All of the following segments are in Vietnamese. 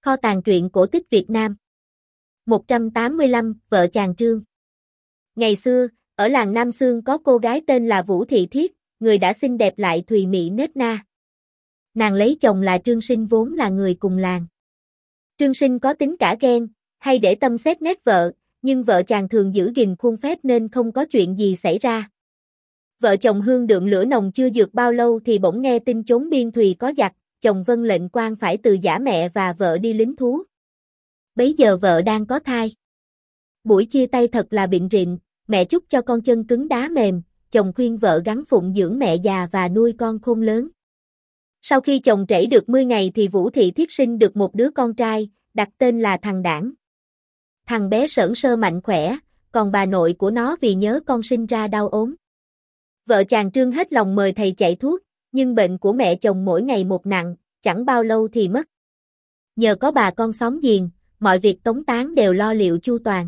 Kho tàng truyện cổ tích Việt Nam. 185, vợ chàng Trương. Ngày xưa, ở làng Nam Xương có cô gái tên là Vũ Thị Thiết, người đã xinh đẹp lại thùy mị nết na. Nàng lấy chồng là Trương Sinh vốn là người cùng làng. Trương Sinh có tính cả ghen, hay để tâm xét nét vợ, nhưng vợ chàng thường giữ gìn khuôn phép nên không có chuyện gì xảy ra. Vợ chồng hương đượm lửa nồng chưa dược bao lâu thì bỗng nghe tin chốn biên thùy có giặc, chồng vâng lệnh quan phải từ giã mẹ và vợ đi lính thú. Bấy giờ vợ đang có thai. Buổi chia tay thật là bịn rịn, mẹ chúc cho con chân cứng đá mềm, chồng khuyên vợ gắng phụng dưỡng mẹ già và nuôi con khôn lớn. Sau khi chồng trễ được 10 ngày thì Vũ Thị Thiết sinh được một đứa con trai, đặt tên là thằng Đảng. Thằng bé sởn sơ mạnh khỏe, còn bà nội của nó vì nhớ con sinh ra đau ốm. Vợ chàng Trương hết lòng mời thầy chạy thuốc, nhưng bệnh của mẹ chồng mỗi ngày một nặng, chẳng bao lâu thì mất. Nhờ có bà con xóm giềng, mọi việc tống táng đều lo liệu chu toàn.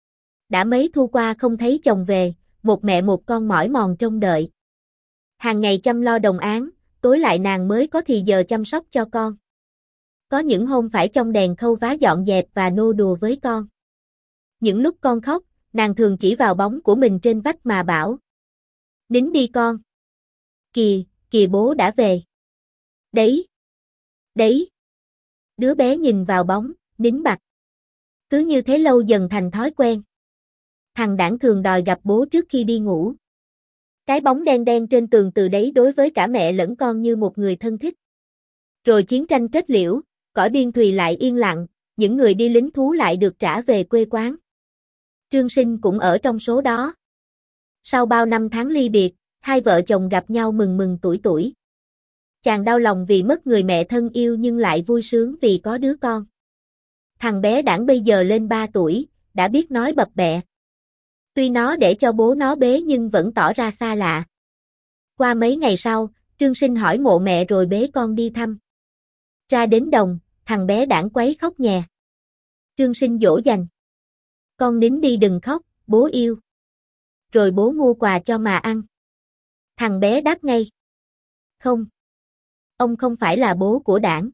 Đã mấy thu qua không thấy chồng về, một mẹ một con mỏi mòn trông đợi. Hàng ngày chăm lo đồng áng, tối lại nàng mới có thì giờ chăm sóc cho con. Có những hôm phải trong đèn khâu vá dọn dẹp và nô đùa với con. Những lúc con khóc, nàng thường chỉ vào bóng của mình trên vách mà bảo: "Nín đi con. Kìa, kìa bố đã về. Đấy, đấy." Đứa bé nhìn vào bóng, nín bặt. Cứ như thế lâu dần thành thói quen. Thằng Đảng thường đòi gặp bố trước khi đi ngủ. Cái bóng đen đen trên tường từ đấy đối với cả mẹ lẫn con như một người thân thích. Rồi chiến tranh kết liễu, cõi biên thùy lại yên lặng, những người đi lính thú lại được trả về quê quán. Trương Sinh cũng ở trong số đó. Sau bao năm tháng ly biệt, hai vợ chồng gặp nhau mừng mừng tuổi tuổi. Chàng đau lòng vì mất người mẹ thân yêu nhưng lại vui sướng vì có đứa con. Thằng bé Đảng bây giờ lên 3 tuổi, đã biết nói bập bẹ. Tuy nó để cho bố nó bế nhưng vẫn tỏ ra xa lạ. Qua mấy ngày sau, Trương Sinh hỏi mộ mẹ rồi bế con đi thăm. Ra đến đồng, thằng bé Đảng quấy khóc nhè. Trương Sinh dỗ dành: "Con nín đi đừng khóc, bố yêu." Rồi bố mua quà cho mà ăn. Thằng bé đáp ngay: "Không. Ông không phải là bố của Đảng.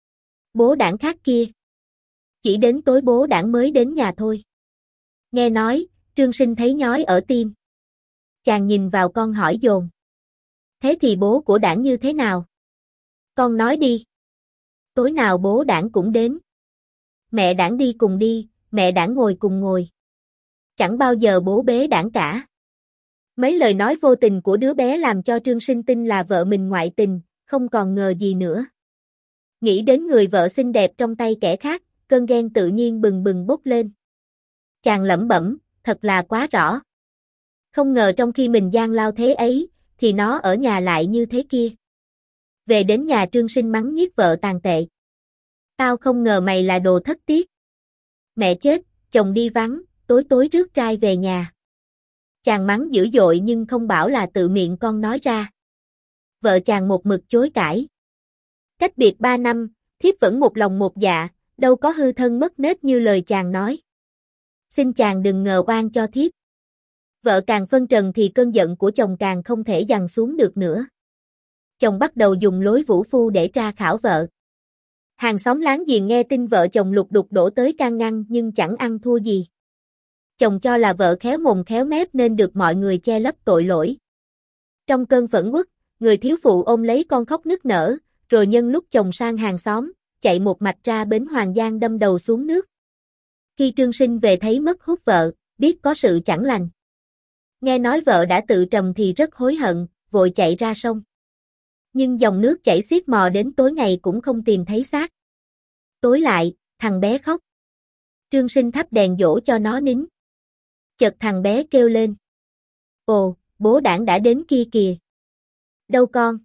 Bố Đảng khác kia. Chỉ đến tối bố Đảng mới đến nhà thôi." Nghe nói, Trương Sinh thấy nhói ở tim. Chàng nhìn vào con hỏi dồn: "Thế thì bố của Đảng như thế nào? Con nói đi." "Tối nào bố Đảng cũng đến. Mẹ Đảng đi cùng đi, mẹ Đảng ngồi cùng ngồi. Chẳng bao giờ bố bế Đảng cả." Mấy lời nói vô tình của đứa bé làm cho Trương Sinh tin là vợ mình ngoại tình, không còn ngờ gì nữa. Nghĩ đến người vợ xinh đẹp trong tay kẻ khác, cơn ghen tự nhiên bừng bừng bốc lên. Chàng lẩm bẩm: "Thật là quá rõ. Không ngờ trong khi mình gian lao thế ấy, thì nó ở nhà lại như thế kia." Về đến nhà Trương Sinh mắng nhiếc vợ tàn tệ: "Tao không ngờ mày là đồ thất tiết. Mẹ chết, chồng đi vắng, tối tối rước trai về nhà." Chàng mắng dữ dội nhưng không bảo là tự miệng con nói ra. Vợ chàng một mực chối cãi. Cách biệt 3 năm, thiếp vẫn một lòng một dạ, đâu có hư thân mất nết như lời chàng nói. Xin chàng đừng ngờ oan cho thiếp. Vợ càng phân trần thì cơn giận của chồng càng không thể dằn xuống được nữa. Chồng bắt đầu dùng lối vũ phu để tra khảo vợ. Hàng xóm láng giềng nghe tin vợ chồng lục đục đổ tới can ngăn nhưng chẳng ăn thua gì. Chồng cho là vợ khéo mồm khéo mép nên được mọi người che lấp tội lỗi. Trong cơn phẫn uất, người thiếu phụ ôm lấy con khóc nức nở, rồi nhân lúc chồng sang hàng xóm, chạy một mạch ra bến Hoàng Giang đâm đầu xuống nước. Khi Trương Sinh về thấy mất hút vợ, biết có sự chẳng lành. Nghe nói vợ đã tự trầm thì rất hối hận, vội chạy ra sông. Nhưng dòng nước chảy xiết mò đến tối ngày cũng không tìm thấy xác. Tối lại, thằng bé khóc. Trương Sinh thắp đèn dỗ cho nó nín. Chợt thằng bé kêu lên: "Ồ, bố Đảng đã đến kia kìa." "Đâu con?"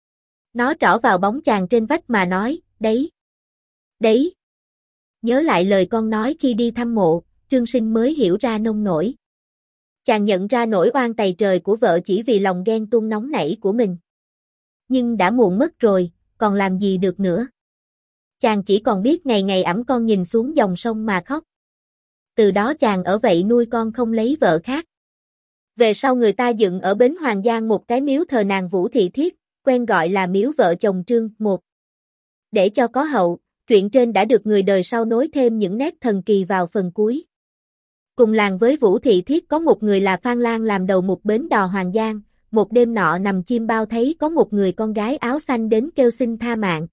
Nó trỏ vào bóng chàng trên vách mà nói: "Đấy, đấy." Nhớ lại lời con nói khi đi thăm mộ, Trương Sinh mới hiểu ra nông nổi. Chàng nhận ra nỗi oan tày trời của vợ chỉ vì lòng ghen tuông nóng nảy của mình. Nhưng đã muộn mất rồi, còn làm gì được nữa. Chàng chỉ còn biết ngày ngày ẵm con nhìn xuống dòng sông mà khóc. Từ đó chàng ở vậy nuôi con không lấy vợ khác. Về sau người ta dựng ở bến Hoàng Giang một cái miếu thờ nàng Vũ Thị Thiết, quen gọi là miếu vợ chồng Trương. Một. Để cho có hậu, truyện trên đã được người đời sau nối thêm những nét thần kỳ vào phần cuối. Cùng làng với Vũ Thị Thiết có một người là Phan Lang làm đầu một bến đò Hoàng Giang, một đêm nọ nằm chim bao thấy có một người con gái áo xanh đến kêu xin tha mạng.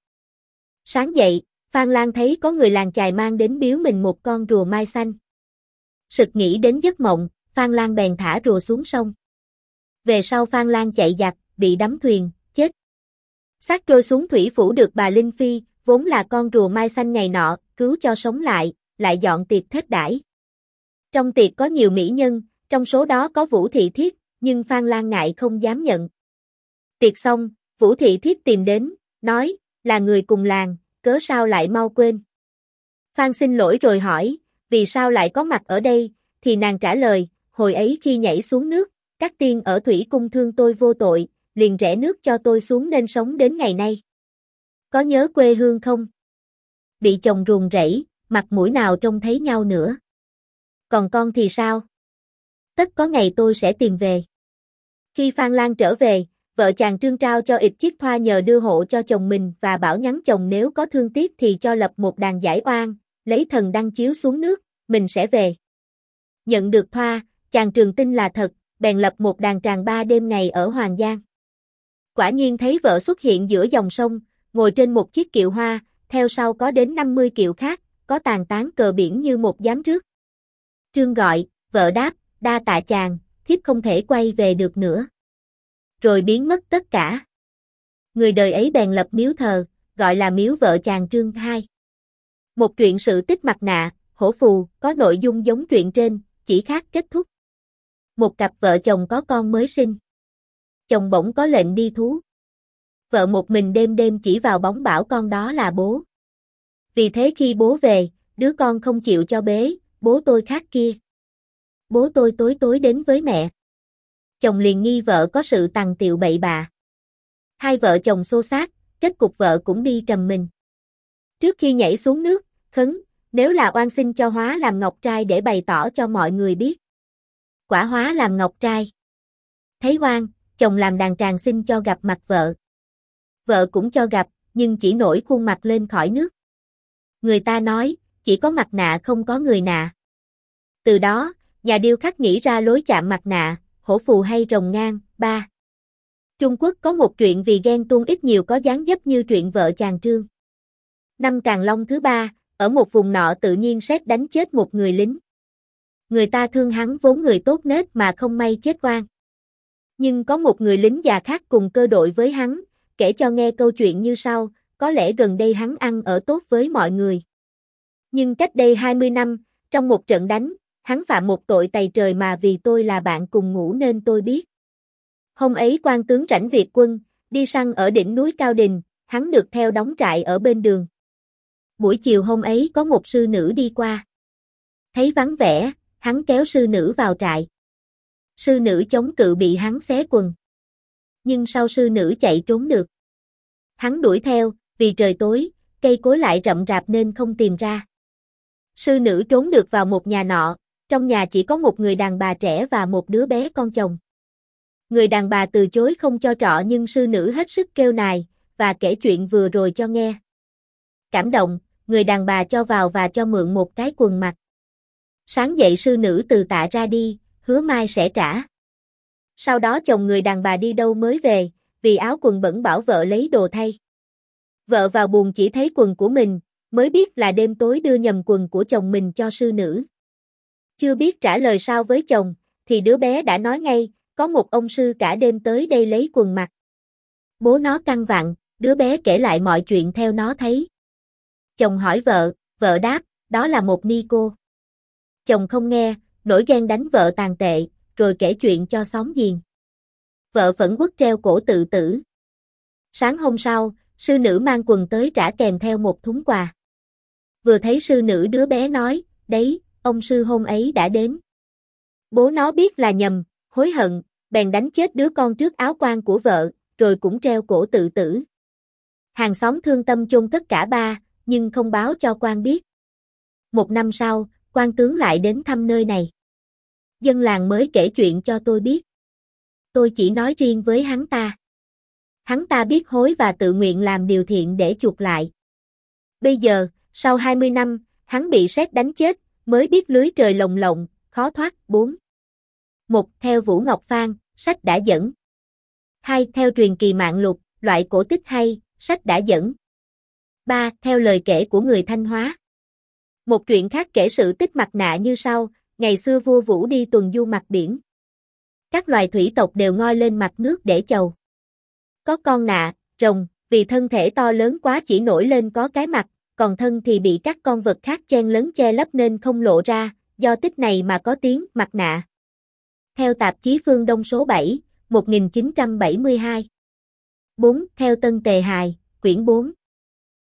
Sáng dậy, Phan Lang thấy có người làng chài mang đến biếu mình một con rùa mai xanh. Sực nghĩ đến giấc mộng, Phan Lang bèn thả rùa xuống sông. Về sau Phan Lang chạy giặc, bị đắm thuyền, chết. Xác trôi xuống thủy phủ được bà Linh Phi, vốn là con rùa mai xanh ngày nọ, cứu cho sống lại dọn tiệc thết đãi. Trong tiệc có nhiều mỹ nhân, trong số đó có Vũ Thị Thiết, nhưng Phan Lang ngại không dám nhận. Tiệc xong, Vũ Thị Thiết tìm đến, nói, là người cùng làng, cớ sao lại mau quên. Phan xin lỗi rồi hỏi, vì sao lại có mặt ở đây, thì nàng trả lời, hồi ấy khi nhảy xuống nước, các tiên ở thủy cung thương tôi vô tội, liền rẽ nước cho tôi xuống nên sống đến ngày nay. Có nhớ quê hương không? Bị chồng ruồng rẫy, mặt mũi nào trông thấy nhau nữa. Còn con thì sao? Tất có ngày tôi sẽ tìm về. Khi Phan Lang trở về, vợ chàng Trương trao cho ịt chiếc thoa nhờ đưa hộ cho chồng mình và bảo nhắn chồng nếu có thương tiếc thì cho lập một đàn giải oan, lấy thần đăng chiếu xuống nước, mình sẽ về. Nhận được thoa, chàng Trường tin là thật, bèn lập một đàn tràng 3 đêm ngày ở Hoàng Giang. Quả nhiên thấy vợ xuất hiện giữa dòng sông, ngồi trên một chiếc kiệu hoa, theo sau có đến 50 kiệu khác, có tàn tán cờ biển như một giám rước. Trương gọi, vợ đáp, đa tạ chàng, thiếp không thể quay về được nữa. Rồi biến mất tất cả. Người đời ấy bèn lập miếu thờ, gọi là miếu vợ chàng Trương II. Một truyện sự tích mặt nạ, hổ phù, có nội dung giống truyện trên, chỉ khác kết thúc. Một cặp vợ chồng có con mới sinh. Chồng bỗng có lệnh đi thú. Vợ một mình đêm đêm chỉ vào bóng bảo con đó là bố. Vì thế khi bố về, đứa con không chịu cho bế, bố tôi khác kia. Bố tôi tối tối đến với mẹ. Chồng liền nghi vợ có sự tằng tiệu bậy bạ. Hai vợ chồng xô xát, kết cục vợ cũng đi trầm mình. Trước khi nhảy xuống nước, khấn, nếu là oan xin cho hóa làm ngọc trai để bày tỏ cho mọi người biết. Quả hóa làm ngọc trai. Thấy oan, chồng làm đàn tràng xin cho gặp mặt vợ. Vợ cũng cho gặp, nhưng chỉ nổi khuôn mặt lên khỏi nước. Người ta nói, chỉ có mặt nạ không có người nạ. Từ đó, nhà điêu khắc nghĩ ra lối chạm mặt nạ, hổ phù hay rồng ngang. 3. Trung Quốc có một truyện vì ghen tuông ít nhiều có dáng dấp như truyện vợ chàng Trương. Năm Càn Long thứ 3, ở một vùng nọ tự nhiên sét đánh chết một người lính. Người ta thương hắn vốn người tốt nết mà không may chết oan. Nhưng có một người lính già khác cùng cơ đội với hắn, kể cho nghe câu chuyện như sau, có lẽ gần đây hắn ăn ở tốt với mọi người. Nhưng cách đây 20 năm, trong một trận đánh, hắn phạm một tội tày trời mà vì tôi là bạn cùng ngủ nên tôi biết. Hôm ấy quan tướng Rảnh Việt quân, đi săn ở đỉnh núi Cao Đình, hắn được theo đóng trại ở bên đường. Buổi chiều hôm ấy có một sư nữ đi qua. Thấy vắng vẻ, hắn kéo sư nữ vào trại. Sư nữ chống cự bị hắn xé quần. Nhưng sau sư nữ chạy trốn được. Hắn đuổi theo, vì trời tối, cây cối lại rậm rạp nên không tìm ra. Sư nữ trốn được vào một nhà nọ, trong nhà chỉ có một người đàn bà trẻ và một đứa bé con chồng. Người đàn bà từ chối không cho trọ nhưng sư nữ hết sức kêu nài, và kể chuyện vừa rồi cho nghe. Cảm động, người đàn bà cho vào và cho mượn một cái quần mặc. Sáng dậy sư nữ từ tạ ra đi, hứa mai sẽ trả. Sau đó chồng người đàn bà đi đâu mới về, vì áo quần bẩn bảo vợ lấy đồ thay. Vợ vào buồng chỉ thấy quần của mình, mới biết là đêm tối đưa nhầm quần của chồng mình cho sư nữ. Chưa biết trả lời sao với chồng, thì đứa bé đã nói ngay, có một ông sư cả đêm tới đây lấy quần mặc. Bố nó căng vặn, đứa bé kể lại mọi chuyện theo nó thấy. Chồng hỏi vợ đáp, đó là một ni cô. Chồng không nghe, nổi ghen đánh vợ tàn tệ, rồi kể chuyện cho xóm giềng. Vợ phẫn uất treo cổ tự tử. Sáng hôm sau, sư nữ mang quần tới trả kèm theo một thúng quà. Vừa thấy sư nữ đứa bé nói, đấy, ông sư hôm ấy đã đến. Bố nó biết là nhầm, hối hận, bèn đánh chết đứa con trước áo quan của vợ, rồi cũng treo cổ tự tử. Hàng xóm thương tâm chôn tất cả ba, nhưng không báo cho quan biết. Một năm sau, quan tướng lại đến thăm nơi này. Dân làng mới kể chuyện cho tôi biết. Tôi chỉ nói riêng với hắn ta. Hắn ta biết hối và tự nguyện làm điều thiện để chuộc lại. Bây giờ, sau 20 năm, hắn bị sét đánh chết, mới biết lưới trời lồng lộng, khó thoát. 4. 1. Theo Vũ Ngọc Phan, sách đã dẫn. 2. Theo truyền kỳ Mạng Lục, loại cổ tích hay, sách đã dẫn. 3. Theo lời kể của người Thanh Hóa. Một truyện khác kể sự tích mặt nạ như sau, ngày xưa vua Vũ đi tuần du mặt biển. Các loài thủy tộc đều ngoi lên mặt nước để chầu. Có con nạ, rồng, vì thân thể to lớn quá chỉ nổi lên có cái mặt, còn thân thì bị các con vật khác chen lấn che lấp nên không lộ ra, do tích này mà có tiếng mặt nạ. Theo tạp chí Phương Đông số 7, 1972. 4. Theo Tân Tề Hài, quyển 4.